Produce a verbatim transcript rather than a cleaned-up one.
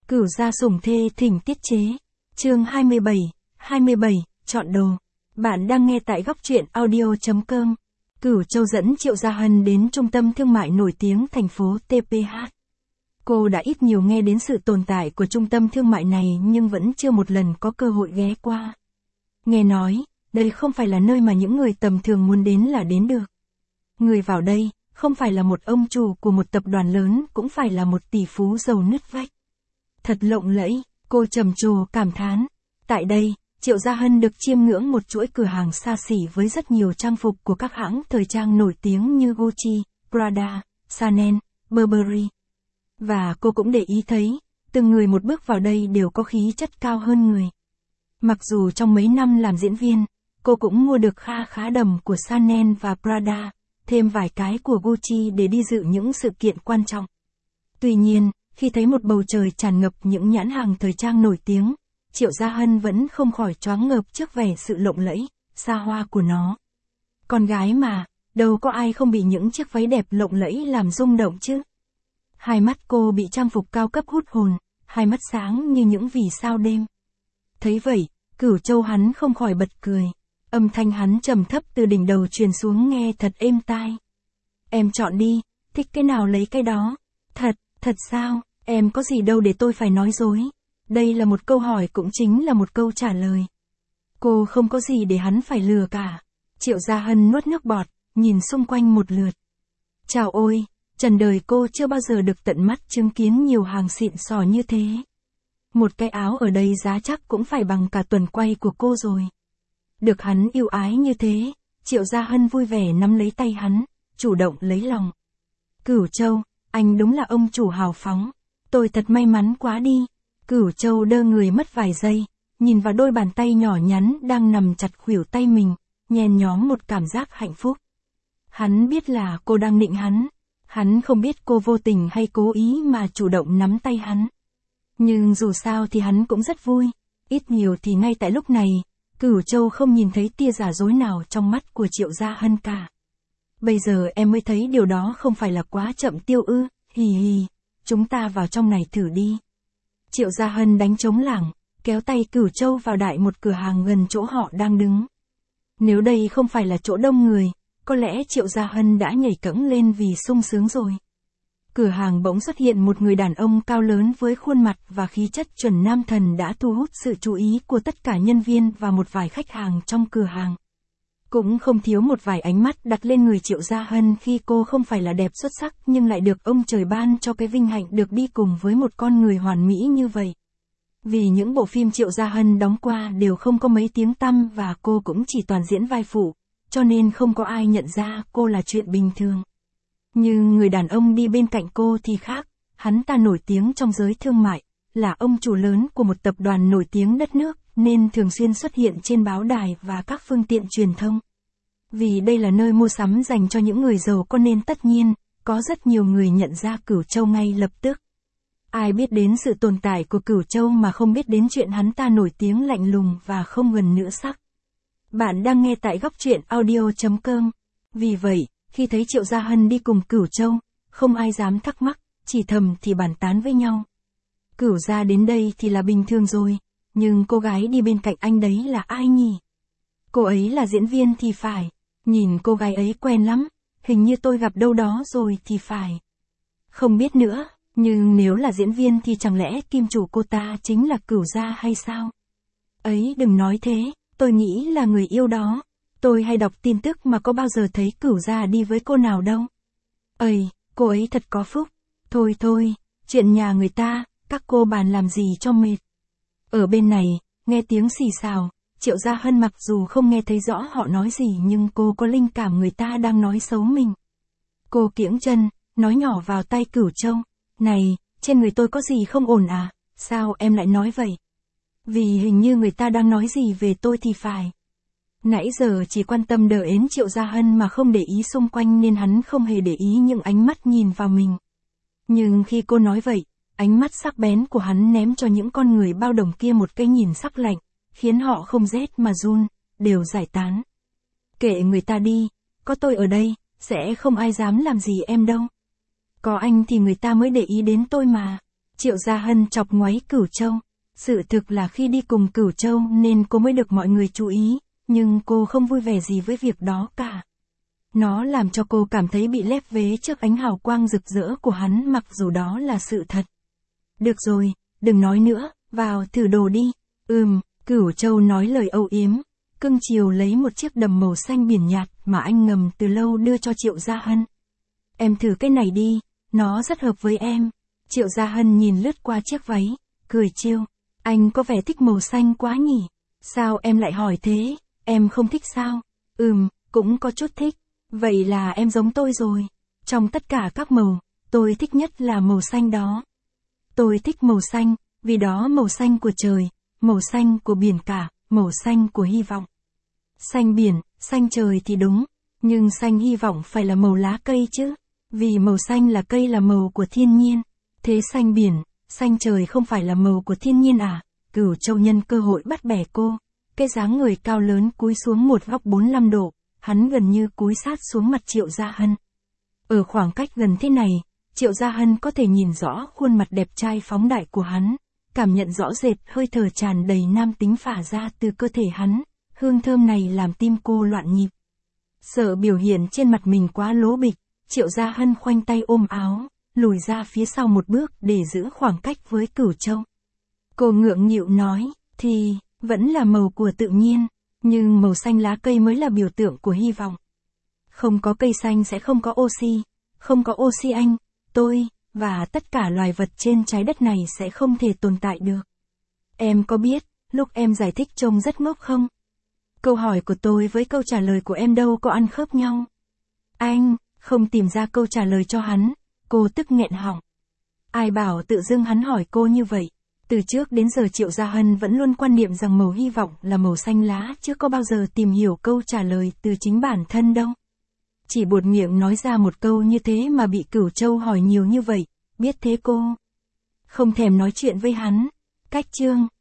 Cửu gia sủng thê thỉnh tiết chế. Chương hai mươi bảy, hai mươi bảy, chọn đồ. Bạn đang nghe tại góc truyện audio chấm com. Cửu Châu dẫn Triệu Gia Hân đến trung tâm thương mại nổi tiếng thành phố tê pê hát. Cô đã ít nhiều nghe đến sự tồn tại của trung tâm thương mại này nhưng vẫn chưa một lần có cơ hội ghé qua. Nghe nói, đây không phải là nơi mà những người tầm thường muốn đến là đến được. Người vào đây, không phải là một ông chủ của một tập đoàn lớn, cũng phải là một tỷ phú giàu nứt vách. Thật lộng lẫy, cô trầm trồ cảm thán. Tại đây, Triệu Gia Hân được chiêm ngưỡng một chuỗi cửa hàng xa xỉ với rất nhiều trang phục của các hãng thời trang nổi tiếng như Gucci, Prada, Chanel, Burberry. Và cô cũng để ý thấy, từng người một bước vào đây đều có khí chất cao hơn người. Mặc dù trong mấy năm làm diễn viên, cô cũng mua được kha khá đầm của Chanel và Prada, thêm vài cái của Gucci để đi dự những sự kiện quan trọng. Tuy nhiên, khi thấy một bầu trời tràn ngập những nhãn hàng thời trang nổi tiếng, Triệu Gia Hân vẫn không khỏi choáng ngợp trước vẻ sự lộng lẫy, xa hoa của nó. Con gái mà, đâu có ai không bị những chiếc váy đẹp lộng lẫy làm rung động chứ. Hai mắt cô bị trang phục cao cấp hút hồn, hai mắt sáng như những vì sao đêm. Thấy vậy, Cửu Châu hắn không khỏi bật cười. Âm thanh hắn trầm thấp từ đỉnh đầu truyền xuống nghe thật êm tai. Em chọn đi, thích cái nào lấy cái đó. Thật, thật sao, em có gì đâu để tôi phải nói dối. Đây là một câu hỏi cũng chính là một câu trả lời. Cô không có gì để hắn phải lừa cả. Triệu Gia Hân nuốt nước bọt, nhìn xung quanh một lượt. Chào ôi, trần đời cô chưa bao giờ được tận mắt chứng kiến nhiều hàng xịn sò như thế. Một cái áo ở đây giá chắc cũng phải bằng cả tuần quay của cô rồi. Được hắn yêu ái như thế, Triệu Gia Hân vui vẻ nắm lấy tay hắn, chủ động lấy lòng. Cửu Châu, anh đúng là ông chủ hào phóng. Tôi thật may mắn quá đi. Cửu Châu đơ người mất vài giây, nhìn vào đôi bàn tay nhỏ nhắn đang nằm chặt khuỷu tay mình, nhen nhóm một cảm giác hạnh phúc. Hắn biết là cô đang nịnh hắn. Hắn không biết cô vô tình hay cố ý mà chủ động nắm tay hắn. Nhưng dù sao thì hắn cũng rất vui. Ít nhiều thì ngay tại lúc này, Cửu Châu không nhìn thấy tia giả dối nào trong mắt của Triệu Gia Hân cả. Bây giờ em mới thấy điều đó không phải là quá chậm tiêu ư, hì hì, chúng ta vào trong này thử đi. Triệu Gia Hân đánh trống lảng, kéo tay Cửu Châu vào đại một cửa hàng gần chỗ họ đang đứng. Nếu đây không phải là chỗ đông người, có lẽ Triệu Gia Hân đã nhảy cẫng lên vì sung sướng rồi. Cửa hàng bỗng xuất hiện một người đàn ông cao lớn với khuôn mặt và khí chất chuẩn nam thần đã thu hút sự chú ý của tất cả nhân viên và một vài khách hàng trong cửa hàng. Cũng không thiếu một vài ánh mắt đặt lên người Triệu Gia Hân khi cô không phải là đẹp xuất sắc nhưng lại được ông trời ban cho cái vinh hạnh được đi cùng với một con người hoàn mỹ như vậy. Vì những bộ phim Triệu Gia Hân đóng qua đều không có mấy tiếng tăm và cô cũng chỉ toàn diễn vai phụ, cho nên không có ai nhận ra cô là chuyện bình thường. Nhưng người đàn ông đi bên cạnh cô thì khác, hắn ta nổi tiếng trong giới thương mại, là ông chủ lớn của một tập đoàn nổi tiếng đất nước, nên thường xuyên xuất hiện trên báo đài và các phương tiện truyền thông. Vì đây là nơi mua sắm dành cho những người giàu có nên tất nhiên, có rất nhiều người nhận ra Cửu Châu ngay lập tức. Ai biết đến sự tồn tại của Cửu Châu mà không biết đến chuyện hắn ta nổi tiếng lạnh lùng và không gần nữ sắc. Bạn đang nghe tại góc truyện audio chấm com. Vì vậy, khi thấy Triệu Gia Hân đi cùng Cửu Châu, không ai dám thắc mắc, chỉ thầm thì bàn tán với nhau. Cửu gia đến đây thì là bình thường rồi, nhưng cô gái đi bên cạnh anh đấy là ai nhỉ? Cô ấy là diễn viên thì phải, nhìn cô gái ấy quen lắm, hình như tôi gặp đâu đó rồi thì phải. Không biết nữa, nhưng nếu là diễn viên thì chẳng lẽ kim chủ cô ta chính là Cửu gia hay sao? Ấy đừng nói thế, tôi nghĩ là người yêu đó. Tôi hay đọc tin tức mà có bao giờ thấy Cửu gia đi với cô nào đâu. Ây, cô ấy thật có phúc. Thôi thôi, chuyện nhà người ta, các cô bàn làm gì cho mệt. Ở bên này, nghe tiếng xì xào, Triệu Gia Hân mặc dù không nghe thấy rõ họ nói gì nhưng cô có linh cảm người ta đang nói xấu mình. Cô kiễng chân, nói nhỏ vào tay Cửu Châu. Này, trên người tôi có gì không ổn à? Sao em lại nói vậy? Vì hình như người ta đang nói gì về tôi thì phải. Nãy giờ chỉ quan tâm đờ ến Triệu Gia Hân mà không để ý xung quanh nên hắn không hề để ý những ánh mắt nhìn vào mình. Nhưng khi cô nói vậy, ánh mắt sắc bén của hắn ném cho những con người bao đồng kia một cái nhìn sắc lạnh, khiến họ không rét mà run, đều giải tán. Kệ người ta đi, có tôi ở đây, sẽ không ai dám làm gì em đâu. Có anh thì người ta mới để ý đến tôi mà. Triệu Gia Hân chọc ngoáy Cửu Châu. Sự thực là khi đi cùng Cửu Châu nên cô mới được mọi người chú ý, nhưng cô không vui vẻ gì với việc đó cả. Nó làm cho cô cảm thấy bị lép vế trước ánh hào quang rực rỡ của hắn mặc dù đó là sự thật. Được rồi, đừng nói nữa, vào thử đồ đi. Ừm, Cửu Châu nói lời âu yếm. Cưng chiều lấy một chiếc đầm màu xanh biển nhạt mà anh ngầm từ lâu đưa cho Triệu Gia Hân. Em thử cái này đi, nó rất hợp với em. Triệu Gia Hân nhìn lướt qua chiếc váy, cười trêu. Anh có vẻ thích màu xanh quá nhỉ? Sao em lại hỏi thế? Em không thích sao? Ừm, cũng có chút thích. Vậy là em giống tôi rồi. Trong tất cả các màu, tôi thích nhất là màu xanh đó. Tôi thích màu xanh, vì đó màu xanh của trời, màu xanh của biển cả, màu xanh của hy vọng. Xanh biển, xanh trời thì đúng, nhưng xanh hy vọng phải là màu lá cây chứ, vì màu xanh là cây là màu của thiên nhiên. Thế xanh biển, xanh trời không phải là màu của thiên nhiên à? Cửu Châu nhân cơ hội bắt bẻ cô. Cái dáng người cao lớn cúi xuống một góc bốn mươi lăm độ, hắn gần như cúi sát xuống mặt Triệu Gia Hân. Ở khoảng cách gần thế này, Triệu Gia Hân có thể nhìn rõ khuôn mặt đẹp trai phóng đại của hắn, cảm nhận rõ rệt hơi thở tràn đầy nam tính phả ra từ cơ thể hắn, hương thơm này làm tim cô loạn nhịp. Sợ biểu hiện trên mặt mình quá lố bịch, Triệu Gia Hân khoanh tay ôm áo, lùi ra phía sau một bước để giữ khoảng cách với Cửu Châu. Cô ngượng nghịu nói, thì, vẫn là màu của tự nhiên, nhưng màu xanh lá cây mới là biểu tượng của hy vọng. Không có cây xanh sẽ không có oxy, không có oxy anh, tôi, và tất cả loài vật trên trái đất này sẽ không thể tồn tại được. Em có biết, lúc em giải thích trông rất ngốc không? Câu hỏi của tôi với câu trả lời của em đâu có ăn khớp nhau. Anh, không tìm ra câu trả lời cho hắn, cô tức nghẹn họng. Ai bảo tự dưng hắn hỏi cô như vậy? Từ trước đến giờ Triệu Gia Hân vẫn luôn quan niệm rằng màu hy vọng là màu xanh lá chứ có bao giờ tìm hiểu câu trả lời từ chính bản thân đâu. Chỉ buột miệng nói ra một câu như thế mà bị Cửu Châu hỏi nhiều như vậy, biết thế cô không thèm nói chuyện với hắn. Cách chương